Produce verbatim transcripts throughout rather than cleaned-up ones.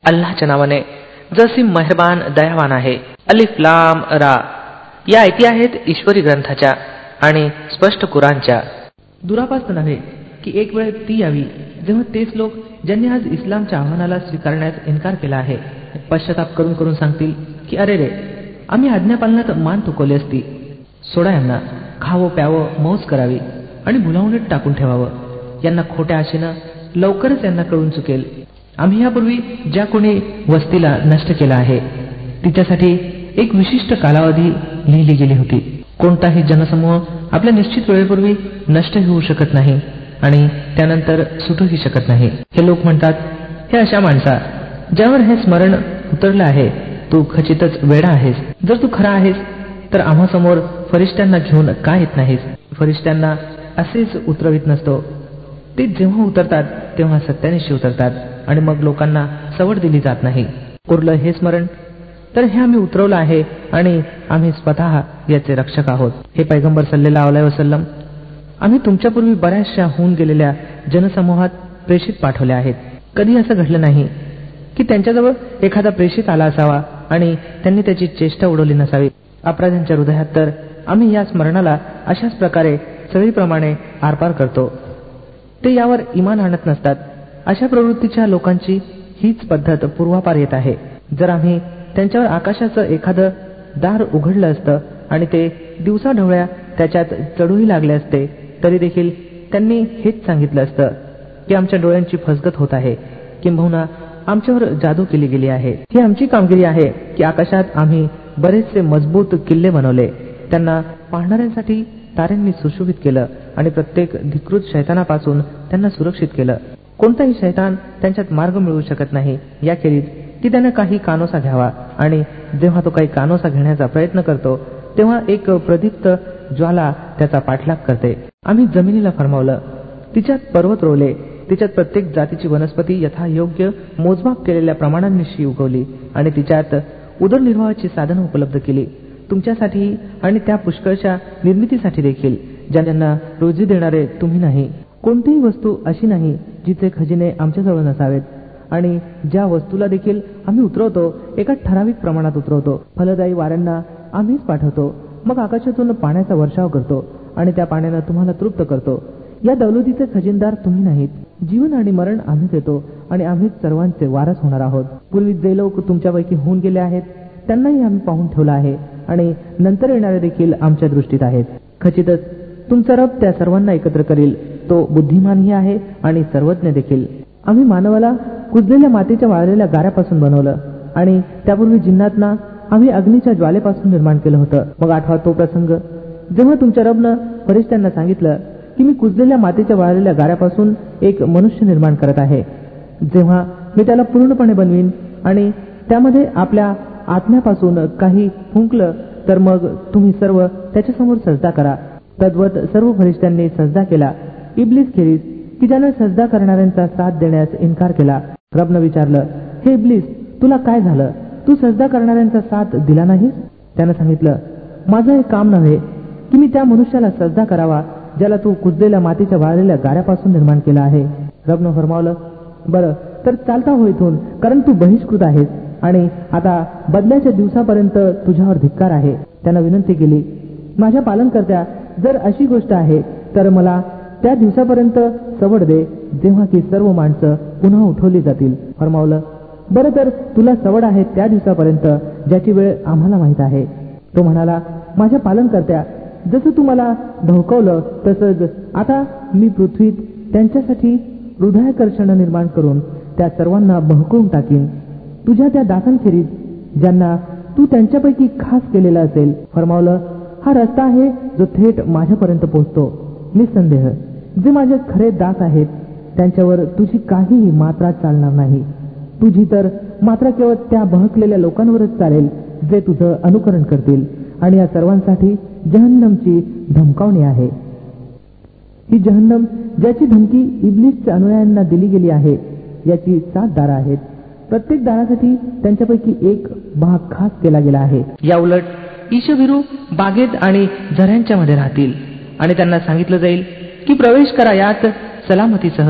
अल्लाच्या नावाने जसी मेहरबान दयावान आहे. अलिफ लाम रा या आयती आहेत ईश्वरी ग्रंथाच्या आणि स्पष्ट कुराणच्या. दुरापास्त नव्हे की एक वेळ ती यावी जेव्हा तेच लोक ज्यांनी आज इस्लामच्या आव्हानाला स्वीकारण्यास इन्कार केला आहे पश्चाताप करून करून सांगतील की अरे रे, आम्ही आज्ञापालनात मान तुकवली असती. सोडा यांना, खावं प्यावं मौज करावी आणि भुलावणीत टाकून ठेवावं. यांना खोट्या आशेनं लवकरच यांना कळून चुकेल. आम्ही यापूर्वी ज्या कोणी वस्तीला नष्ट केला आहे तिच्यासाठी एक विशिष्ट कालावधी लिहिली गेली होती. कोणताही जनसमूह आपल्या निश्चित वेळेपूर्वी नष्ट होऊ शकत नाही आणि त्यानंतर सुटूही शकत नाही. हे लोक म्हणतात, हे अशा माणसा ज्यावर हे स्मरण उतरलं आहे, तू खचितच वेडा आहेस. जर तू खरा आहेस तर आम्हासमोर फरिश्त्यांना घेऊन का येत नाहीस? फरिश्त्यांना असेच उतरवित नसतो. ते जेव्हा उतरतात तेव्हा सत्यानिशी उतरतात आणि मग लोकांना सवड दिली जात नाही. उरलं हे स्मरण तर हे आम्ही उतरवलं आहे आणि आम्ही स्वतः याचे रक्षक आहोत. हे पैगंबर सल्लल्लाहु अलैहि वसल्लम, आम्ही तुमच्यापूर्वी बऱ्याचशा होऊन गेलेल्या जनसमूहात प्रेषित पाठवले आहेत. कधी असं घडलं नाही की त्यांच्याजवळ एखादा प्रेषित आला असावा आणि त्यांनी त्याची चेष्टा उडवली नसावी. अपराध्यांच्या हृदयात तर आम्ही या स्मरणाला अशाच प्रकारे सळीप्रमाणे आरपार करतो. ते यावर इमान आणत नसतात. अशा प्रवृत्तीच्या लोकांची हीच पद्धत पूर्वापार येत आहे. जर आम्ही त्यांच्यावर आकाशाचं एखादं दार उघडलं असतं आणि ते दिवसाढवळ्या त्याच्यात चढूही लागले असते तरी देखील त्यांनी हेच सांगितलं असतं की आमच्या डोळ्यांची फसगत होत आहे, किंबहुना आमच्यावर जादू केली गेली आहे. ही आमची कामगिरी आहे की आकाशात आम्ही बरेचसे मजबूत किल्ले बनवले, त्यांना पाहणाऱ्यांसाठी ताऱ्यांनी सुशोभित केलं आणि प्रत्येक धिकृत शैतानापासून त्यांना सुरक्षित केलं. कोणताही शैतान त्यांच्यात मार्ग मिळवू शकत नाही याखेरीज की त्यानं काही कानोसा घ्यावा, आणि जेव्हा तो काही कानोसा घेण्याचा प्रयत्न करतो तेव्हा एक प्रदीप्त ज्वाला त्याचा पाठलाग करते. आम्ही जमिनीला फरमावलं, तिच्यात पर्वत रोवले, तिच्यात प्रत्येक जातीची वनस्पती यथायोग्य मोजमाप केलेल्या प्रमाणांनिशी उगवली आणि तिच्यात उदरनिर्वाहाची साधनं उपलब्ध केली तुमच्यासाठी आणि त्या पुष्कळच्या निर्मितीसाठी देखील ज्यांना रोजी देणारे तुम्ही नाही. कोणतीही वस्तू अशी नाही जिचे खजिने आमच्याजवळ नसावेत, आणि ज्या वस्तूला देखील आम्ही उतरवतो एका ठराविक प्रमाणात उतरवतो. फलदायी वाऱ्यांना आम्हीच पाठवतो, मग आकाशातून पाण्याचा वर्षाव करतो आणि त्या पाण्यानं तुम्हाला तृप्त करतो. या दौलतीचे खजिनदार तुम्ही नाहीत. जीवन आणि मरण आम्ही देतो आणि आम्हीच सर्वांचे वारस होणार आहोत. पूर्वी जे लोक तुमच्यापैकी होऊन गेले आहेत त्यांनाही आम्ही पाहून ठेवलं आहे आणि नंतर येणारे देखील आमच्या दृष्टीत आहेत. खचितच तुमचा रब त्या सर्वांना एकत्र करील. तो बुद्धिमानही आहे आणि सर्वज्ञ देखील. आम्ही मानवाला कुजलेल्या मातीच्या वाळलेल्या गाऱ्यापासून बनवलं आणि त्यापूर्वी जिन्नातना आम्ही अग्नीच्या ज्वालेपासून निर्माण केलं होतं. मग आठवा तो प्रसंग जेव्हा तुमच्या रबनं फरिश्त्यांना सांगितलं की मी कुजलेल्या मातीच्या वाळलेल्या गाऱ्यापासून एक मनुष्य निर्माण करत आहे. जेव्हा मी त्याला पूर्णपणे बनवीन आणि त्यामध्ये आपल्या आत्म्यापासून काही फुंकलं तर मग तुम्ही सर्व त्याच्यासमोर सजदा करा. तद्वत सर्व फरिश्त्यांनी सजदा केला इब्लिस खेरीज, की ज्यानं सजदा करणाऱ्यांचा साथ देण्यास इन्कार केला. रबनं विचारलं, हे इब्लिस, तुला काय झालं? तू सजदा करणाऱ्यांचा साथ दिला नाहीस? त्यानं सांगितलं, माझं हे काम नव्हे की मी त्या मनुष्याला सजदा करावा ज्याला तू कुजलेल्या मातीच्या वाळलेल्या गाऱ्यापासून निर्माण केला आहे. रबनं फरमावलं, बरं तर चालता हो इथून, कारण तू बहिष्कृत आहेस आणि आता बदल्याच्या दिवसापर्यंत तुझ्यावर धिक्कार आहे. त्यानं विनंती केली, माझ्या पालनकर्त्या, जर अशी गोष्ट आहे तर मला त्या दिवसापर्यंत सवड दे जेव्हा की सर्व माणसं पुन्हा उठवली जातील. फरमावलं, बरं तर तुला सवड आहे त्या दिवसापर्यंत ज्याची वेळ आम्हाला माहित आहे. तो म्हणाला, माझ्या पालनकर्त्या, जसं तू मला भवकवलं तसंच आता मी पृथ्वीत त्यांच्यासाठी हृदयाकर्षण निर्माण करून त्या सर्वांना बहकवून टाकीन, तुझ्या त्या दासांखेरीज ज्यांना तू त्यांच्यापैकी खास केलेला असेल. फरमावलं, हा रस्ता आहे जो थेट माझ्यापर्यंत पोहोचतो. निसंदेह जे माझे खरे दास आहेत त्यांच्यावर तुझी काहीही मात्रा चालणार नाही. तुझी तर मात्र केवळ त्या बहकलेल्या लोकांवरच चालेल जे तुझं अनुकरण करतील, आणि या सर्वांसाठी जहन्नमची धमकावणी आहे. ही जहन्नम ज्याची धमकी इब्लिसच्या अनुयायांना दिली गेली आहे याची सात दारं आहेत. प्रत्येक दारासाठी त्यांच्यापैकी एक भाग खास केला गेला आहे. या उलट ईशभिरू बागेत आणि झऱ्यांच्या मध्ये राहतील आणि त्यांना सांगितलं जाईल की प्रवेश करा यात सलामतीसह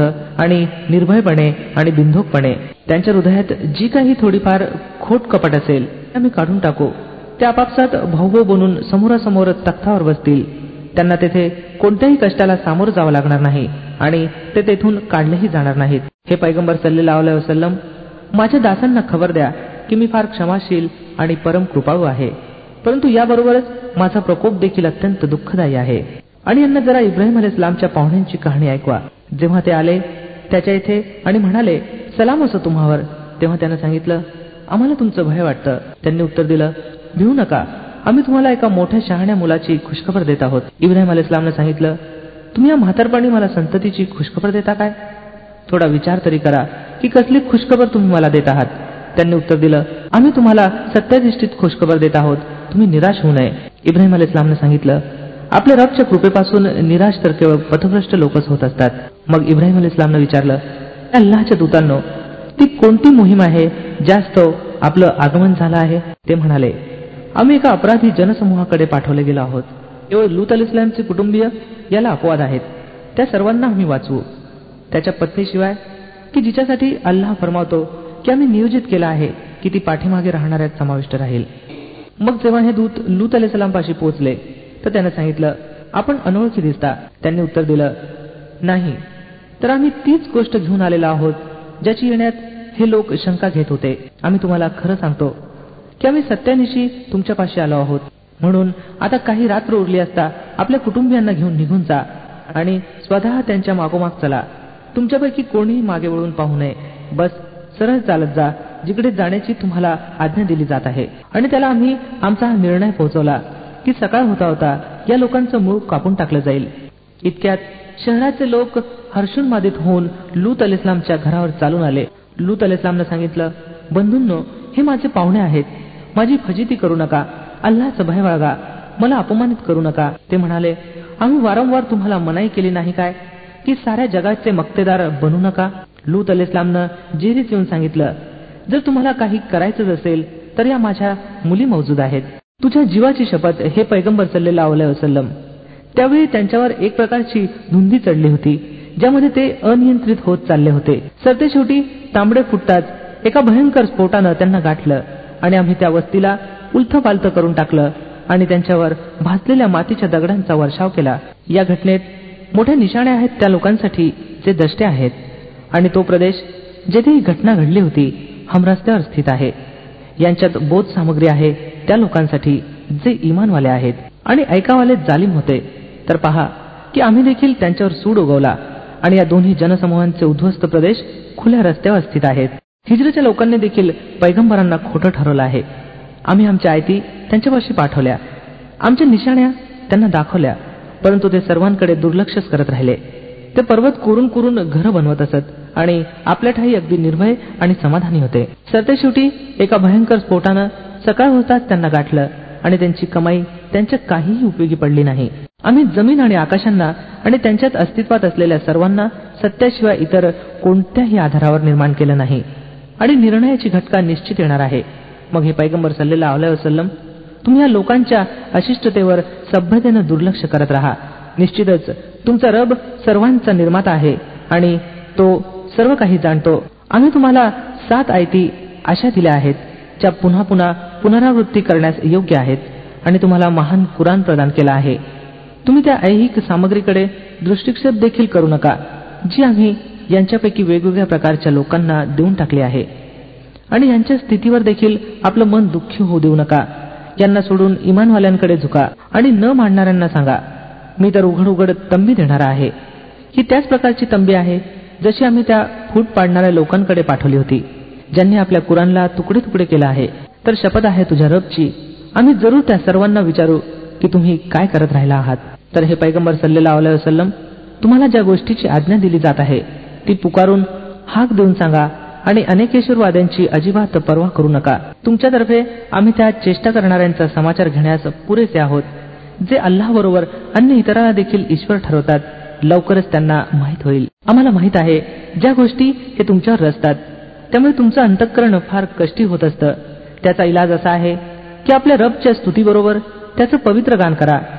आणि निर्भयपणे आणि बिनधोकपणे त्यांच्या हृदयात जी काही थोडीफार खोट कपट असेल ते आम्ही काढून टाकू. ते आपापसात भाऊभाऊ बनून समोरासमोर तख्तावर बसतील. त्यांना तेथे कोणत्याही कष्टाला सामोरं जावं लागणार नाही आणि ते तेथून काढलेही जाणार नाहीत. हे पैगंबर सल्लल्लाहु अलैहि वसल्लम, माझ्या दासांना खबर द्या की मी फार क्षमाशील आणि परम कृपाळू आहे, परंतु याबरोबरच माझा प्रकोप देखील अत्यंत दुःखदायी आहे. आणि यांना जरा इब्राहिम अलैहिस्सलामच्या पाहुण्यांची कहाणी ऐकवा. जेव्हा ते आले त्याच्या इथे आणि म्हणाले, सलाम असो तुम्हावर, तेव्हा त्यानं सांगितलं, आम्हाला तुमचं भय वाटतं. त्यांनी उत्तर दिलं, भिवू नका, आम्ही तुम्हाला एका मोठ्या शहाण्या मुलाची खुशखबर देत आहोत. इब्राहिम अलैहिस्सलामनं सांगितलं, तुम्ही या म्हातारपणी मला संततीची खुशखबर देता काय? थोडा विचार तरी करा की कसली खुशखबर तुम्ही मला देत आहात. त्यांनी उत्तर दिलं, आम्ही तुम्हाला सत्याधिष्ठित खुशखबर देत आहोत, तुम्ही निराश होऊ नये. इब्राहिम अलैहिस्सलामनं सांगितलं, आपल्या रबच्या कृपेपासून निराश तर केवळ पथभ्रष्ट लोकच होत असतात. मग इब्राहिम अलैहिस्सलामनं विचारलं, अल्लाहच्या दूतांनो, ती कोणती मोहीम आहे जास्त आपलं आगमन झालं आहे? ते म्हणाले, आम्ही एका अपराधी जनसमूहाकडे पाठवले गेलो आहोत. केवळ लूत अलैहिस्सलामचे कुटुंबीय याला अपवाद आहेत, त्या सर्वांना आम्ही वाचवू. त्याच्या पत्नीशिवाय की जिच्यासाठी अल्लाह फरमावतो की आम्ही नियोजित केलं आहे की ती पाठीमागे राहणाऱ्यात समाविष्ट राहील. मग जेव्हा हे दूत लूत अलैहिस्सलामपाशी पोहोचले तर त्यानं सांगितलं, आपण अनोळखी दिसता. त्यांनी उत्तर दिलं, नाही, तर आम्ही तीच गोष्ट घेऊन आलेलो आहोत ज्याची येण्यात हे लोक शंका घेत होते. आम्ही तुम्हाला खरं सांगतो की आम्ही सत्यानिशी तुमच्यापाशी आलो आहोत. म्हणून आता काही रात्र उरली असता आपल्या कुटुंबियांना घेऊन निघून जा आणि स्वतः त्यांच्या मागोमाग चला. तुमच्यापैकी कोणीही मागे वळून पाहू नये. बस सरळ चालत जा जिकडे जाण्याची तुम्हाला आज्ञा दिली जात आहे. आणि त्याला आम्ही आमचा हा निर्णय पोहोचवला की सकाळ होता होता या लोकांचं मूळ कापून टाकलं जाईल. इतक्यात शहराचे लोक हर्षून मादित होऊन लूत अलैहिस्सलामच्या घरावर चालून आले. लूत अलैहिस्सलामनं सांगितलं, बंधूंनो, हे माझे पाहुणे आहेत, माझी फजिती करू नका, अल्लाहचं भय बाळगा, मला अपमानित करू नका. ते म्हणाले, आम्ही वारंवार तुम्हाला मनाई केली नाही काय की साऱ्या जगाचे मक्तेदार बनू नका? लूत अलैहिस्सलामनं जेरीच येऊन सांगितलं, जर तुम्हाला काही करायचंच असेल तर या माझ्या मुली मौजूद आहेत. तुझ्या जीवाची शपथ हे पैगंबर सल्लल्लाहु अलैहि वसल्लम. त्यावेळी त्यांच्यावर एक प्रकारची धुंदी चढली होती ज्यामध्ये ते अनियंत्रित होत चालले होते. सरते शेवटी तांबडे फुटताच एका भयंकर स्फोटानं त्यांना गाठलं आणि आम्ही त्या वस्तीला उलथपालथ करून टाकलं आणि त्यांच्यावर भाजलेल्या मातीच्या दगडांचा वर्षाव केला. या घटनेत मोठ्या निशाण्या आहेत त्या लोकांसाठी जे दष्टे आहेत, आणि तो प्रदेश जेथे ही घटना घडली होती हमरस्त्यावर स्थित आहे. यांच्यात बोध सामग्री आहे त्या लोकांसाठी जे इमानवाले आहेत आणि ऐकावाले जालिम होते. तर पहा की आम्ही देखील त्यांच्यावर सूड उगवला आणि या दोन्ही जनसमूहांचे उद्ध्वस्त प्रदेश खुल्या रस्त्यावर स्थित आहेत. हिजरीच्या लोकांनी देखील पैगंबरांना खोटं ठरवलं आहे. आम्ही आमच्या आयती त्यांच्यापाशी पाठवल्या, आमच्या निशाण्या त्यांना दाखवल्या, परंतु ते सर्वांकडे दुर्लक्षच करत राहिले. ते पर्वत कोरून कोरून घरं बनवत असत आणि आपल्या ठाई अगदी निर्भय आणि समाधानी होते. सरते शेवटी एका भयंकर स्फोटानं सकाळ होताच त्यांना गाठलं आणि त्यांची कमाई त्यांच्या काहीही उपयोगी पडली नाही. आम्ही जमीन आणि आकाशांना आणि त्यांच्यात अस्तित्वात असलेल्या सर्वांना सत्याशिवाय इतर कोणत्याही आधारावर निर्माण केलं नाही आणि निर्णयाची घटका निश्चित येणार आहे. मग हे पैगंबर सल्लल्लाहु अलैहि वसल्लम, तुम्ही या लोकांच्या अशिष्टतेवर सभ्यतेनं दुर्लक्ष करत राहा. निश्चितच तुमचा रब सर्वांचा निर्माता आहे आणि तो सर्व काही जाणतो. आम्ही तुम्हाला सात आयती अशा दिल्या आहेत ज्या पुन्हा पुन्हा पुनरावृत्ती करण्यास योग्य आहेत आणि तुम्हाला महान कुराण प्रदान केला आहे. तुम्ही त्या ऐहिक सामग्रीकडे दृष्टिक्षेप देखील करू नका जी आम्ही यांच्यापैकी वेगवेगळ्या प्रकारच्या लोकांना देऊन टाकली आहे, आणि यांच्या स्थितीवर देखील आपलं मन दुःखी होऊ देऊ नका. यांना सोडून इमानवाल्यांकडे झुका आणि न मानणाऱ्यांना सांगा, मी तर उघड उघड तंबी देणार आहे. ही त्याच प्रकारची तंबी आहे जशी आम्ही त्या फूट पाडणाऱ्या लोकांकडे पाठवली होती ज्यांनी आपल्या कुराणला तुकडे तुकडे केला आहे. तर शपथ आहे तुझ्या रबची, आम्ही जरूर त्या सर्वांना विचारू की तुम्ही काय करत राहिला आहात. तर हे पैगंबर सल्लल्लाहु अलैहि वसल्लम, तुम्हाला ज्या गोष्टीची आज्ञा दिली जात आहे ती पुकारून हाक देऊन सांगा आणि अनेकेश्वरवाद्यांची अजिबात पर्वा करू नका. तुमच्यातर्फे आम्ही त्या चेष्टा करणाऱ्यांचा समाचार घेण्यास पुरेसे आहोत जे अल्लाहबरोबर अन्य इतरांना देखील ईश्वर ठरवतात. लवकरच त्यांना माहीत होईल. आम्हाला माहीत आहे ज्या गोष्टी हे तुमच्यावर रचतात, त्यामुळे तुमचं अंतःकरण फार कष्टी होत असतं. त्याचा इलाज असा आहे की आपल्या रबच्या स्तुतीबरोबर त्याचं पवित्र गान करा.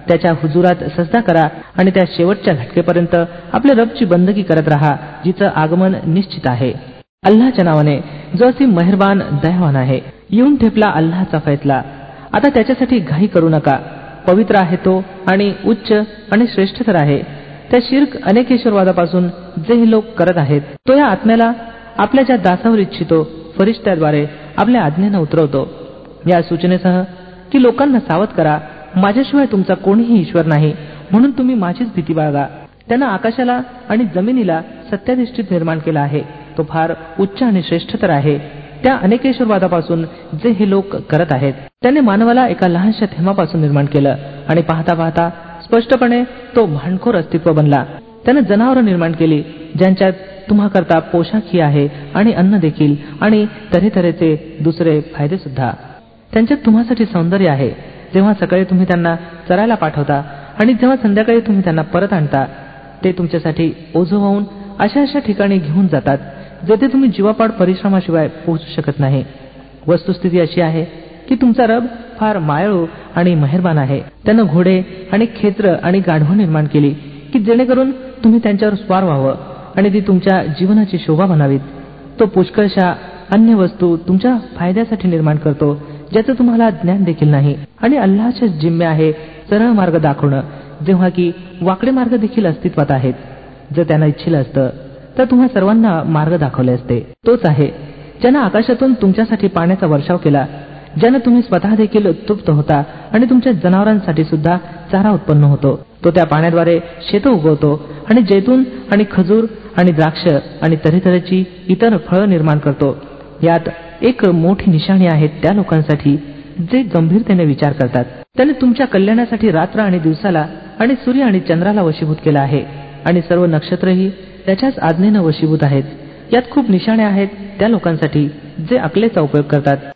त्याच्या हुजुरात सजदा करा आणि त्या शेवटच्या घटकेपर्यंत आपल्या रबची बंदगी करत राहा जिचं आगमन निश्चित आहे. अल्लाच्या नावाने जो असीम मेहरबान दयावान आहे. येऊन ठेपला अल्लाचा फैसला. आता त्याच्यासाठी घाई करू नका. पवित्र आहे तो आणि उच्च आणि श्रेष्ठ तर आहे. त्या शिर्क अनेकेश्वरवादापासून जे हे लोक करत आहेत तो या आत्म्याला आपल्या ज्या दासावर इच्छितो फरिश्त्याद्वारे आपल्या आज्ञेनं उतरवतो, या सूचनेसह की लोकांना सावध करा, माझ्याशिवाय तुमचा कोणीही ईश्वर नाही, म्हणून तुम्ही माझीच भीती बाळगा. त्यानं आकाशाला आणि जमिनीला सत्याधिष्ठित निर्माण केला आहे. तो फार उच्च आणि श्रेष्ठ तर आहे. त्या अनेकेश्वरवादापासून जे हे लोक करत आहेत त्याने मानवाला एका लहानशा थेंबापासून निर्माण केलं आणि पाहता पाहता स्पष्टपणे तो भांडखोर अस्तित्व बनला. त्यानं जनावरं निर्माण केली ज्यांच्यात तुम्हाकरता पोशाखही आहे आणि अन्न देखील आणि तऱ्हेतऱ्हेचे दुसरे फायदे सुद्धा. त्यांच्यात तुम्हासाठी सौंदर्य आहे. जेव्हा सकाळी तुम्ही त्यांना चरायला पाठवता आणि जेव्हा संध्याकाळी तुम्ही त्यांना परत आणता, ते तुमच्यासाठी ओझं वाहून अशा अशा ठिकाणी घेऊन जातात जेथे तुम्ही जीवापाड परिश्रमाशिवाय पोहोचू शकत नाही. वस्तुस्थिती अशी आहे की तुमचा रब फार मायाळू आणि मेहरबान आहे. त्यानं घोडे आणि खेत्र आणि गाढवं निर्माण केली की जेणेकरून तुम्ही त्यांच्यावर स्वार व्हावं आणि ती तुमच्या जीवनाची शोभा बनावीत. तो पुष्कळशा अन्य वस्तू तुमच्या फायद्यासाठी निर्माण करतो ज्याचं तुम्हाला ज्ञान देखील नाही. आणि अल्लाच्या जिम्मे आहे सरळ मार्ग दाखवणं, जेव्हा की वाकडे मार्ग देखील अस्तित्वात आहेत. जर त्यांना इच्छिलं असतं तर तुम्हा सर्वांना मार्ग दाखवले असते. तोच आहे ज्यानं आकाशातून तुमच्यासाठी पाण्याचा वर्षाव केला, ज्यानं तुम्ही स्वतः देखील तृप्त होता आणि तुमच्या जनावरांसाठी सुद्धा चारा उत्पन्न होतो. तो त्या पाण्याद्वारे शेतं उगवतो आणि जैतून आणि खजूर आणि द्राक्ष आणि तऱ्हेतऱ्हेची इतर फळं निर्माण करतो. यात एक मोठी निशाणी आहे त्या लोकांसाठी जे गंभीरतेने विचार करतात. त्याने तुमच्या कल्याणासाठी रात्र आणि दिवसाला आणि सूर्य आणि चंद्राला वशीभूत केला आहे आणि सर्व नक्षत्रही त्याच्याच आज्ञेनं वशीभूत आहेत. यात खूप निशाणे आहेत त्या लोकांसाठी जे अकलेचा उपयोग करतात.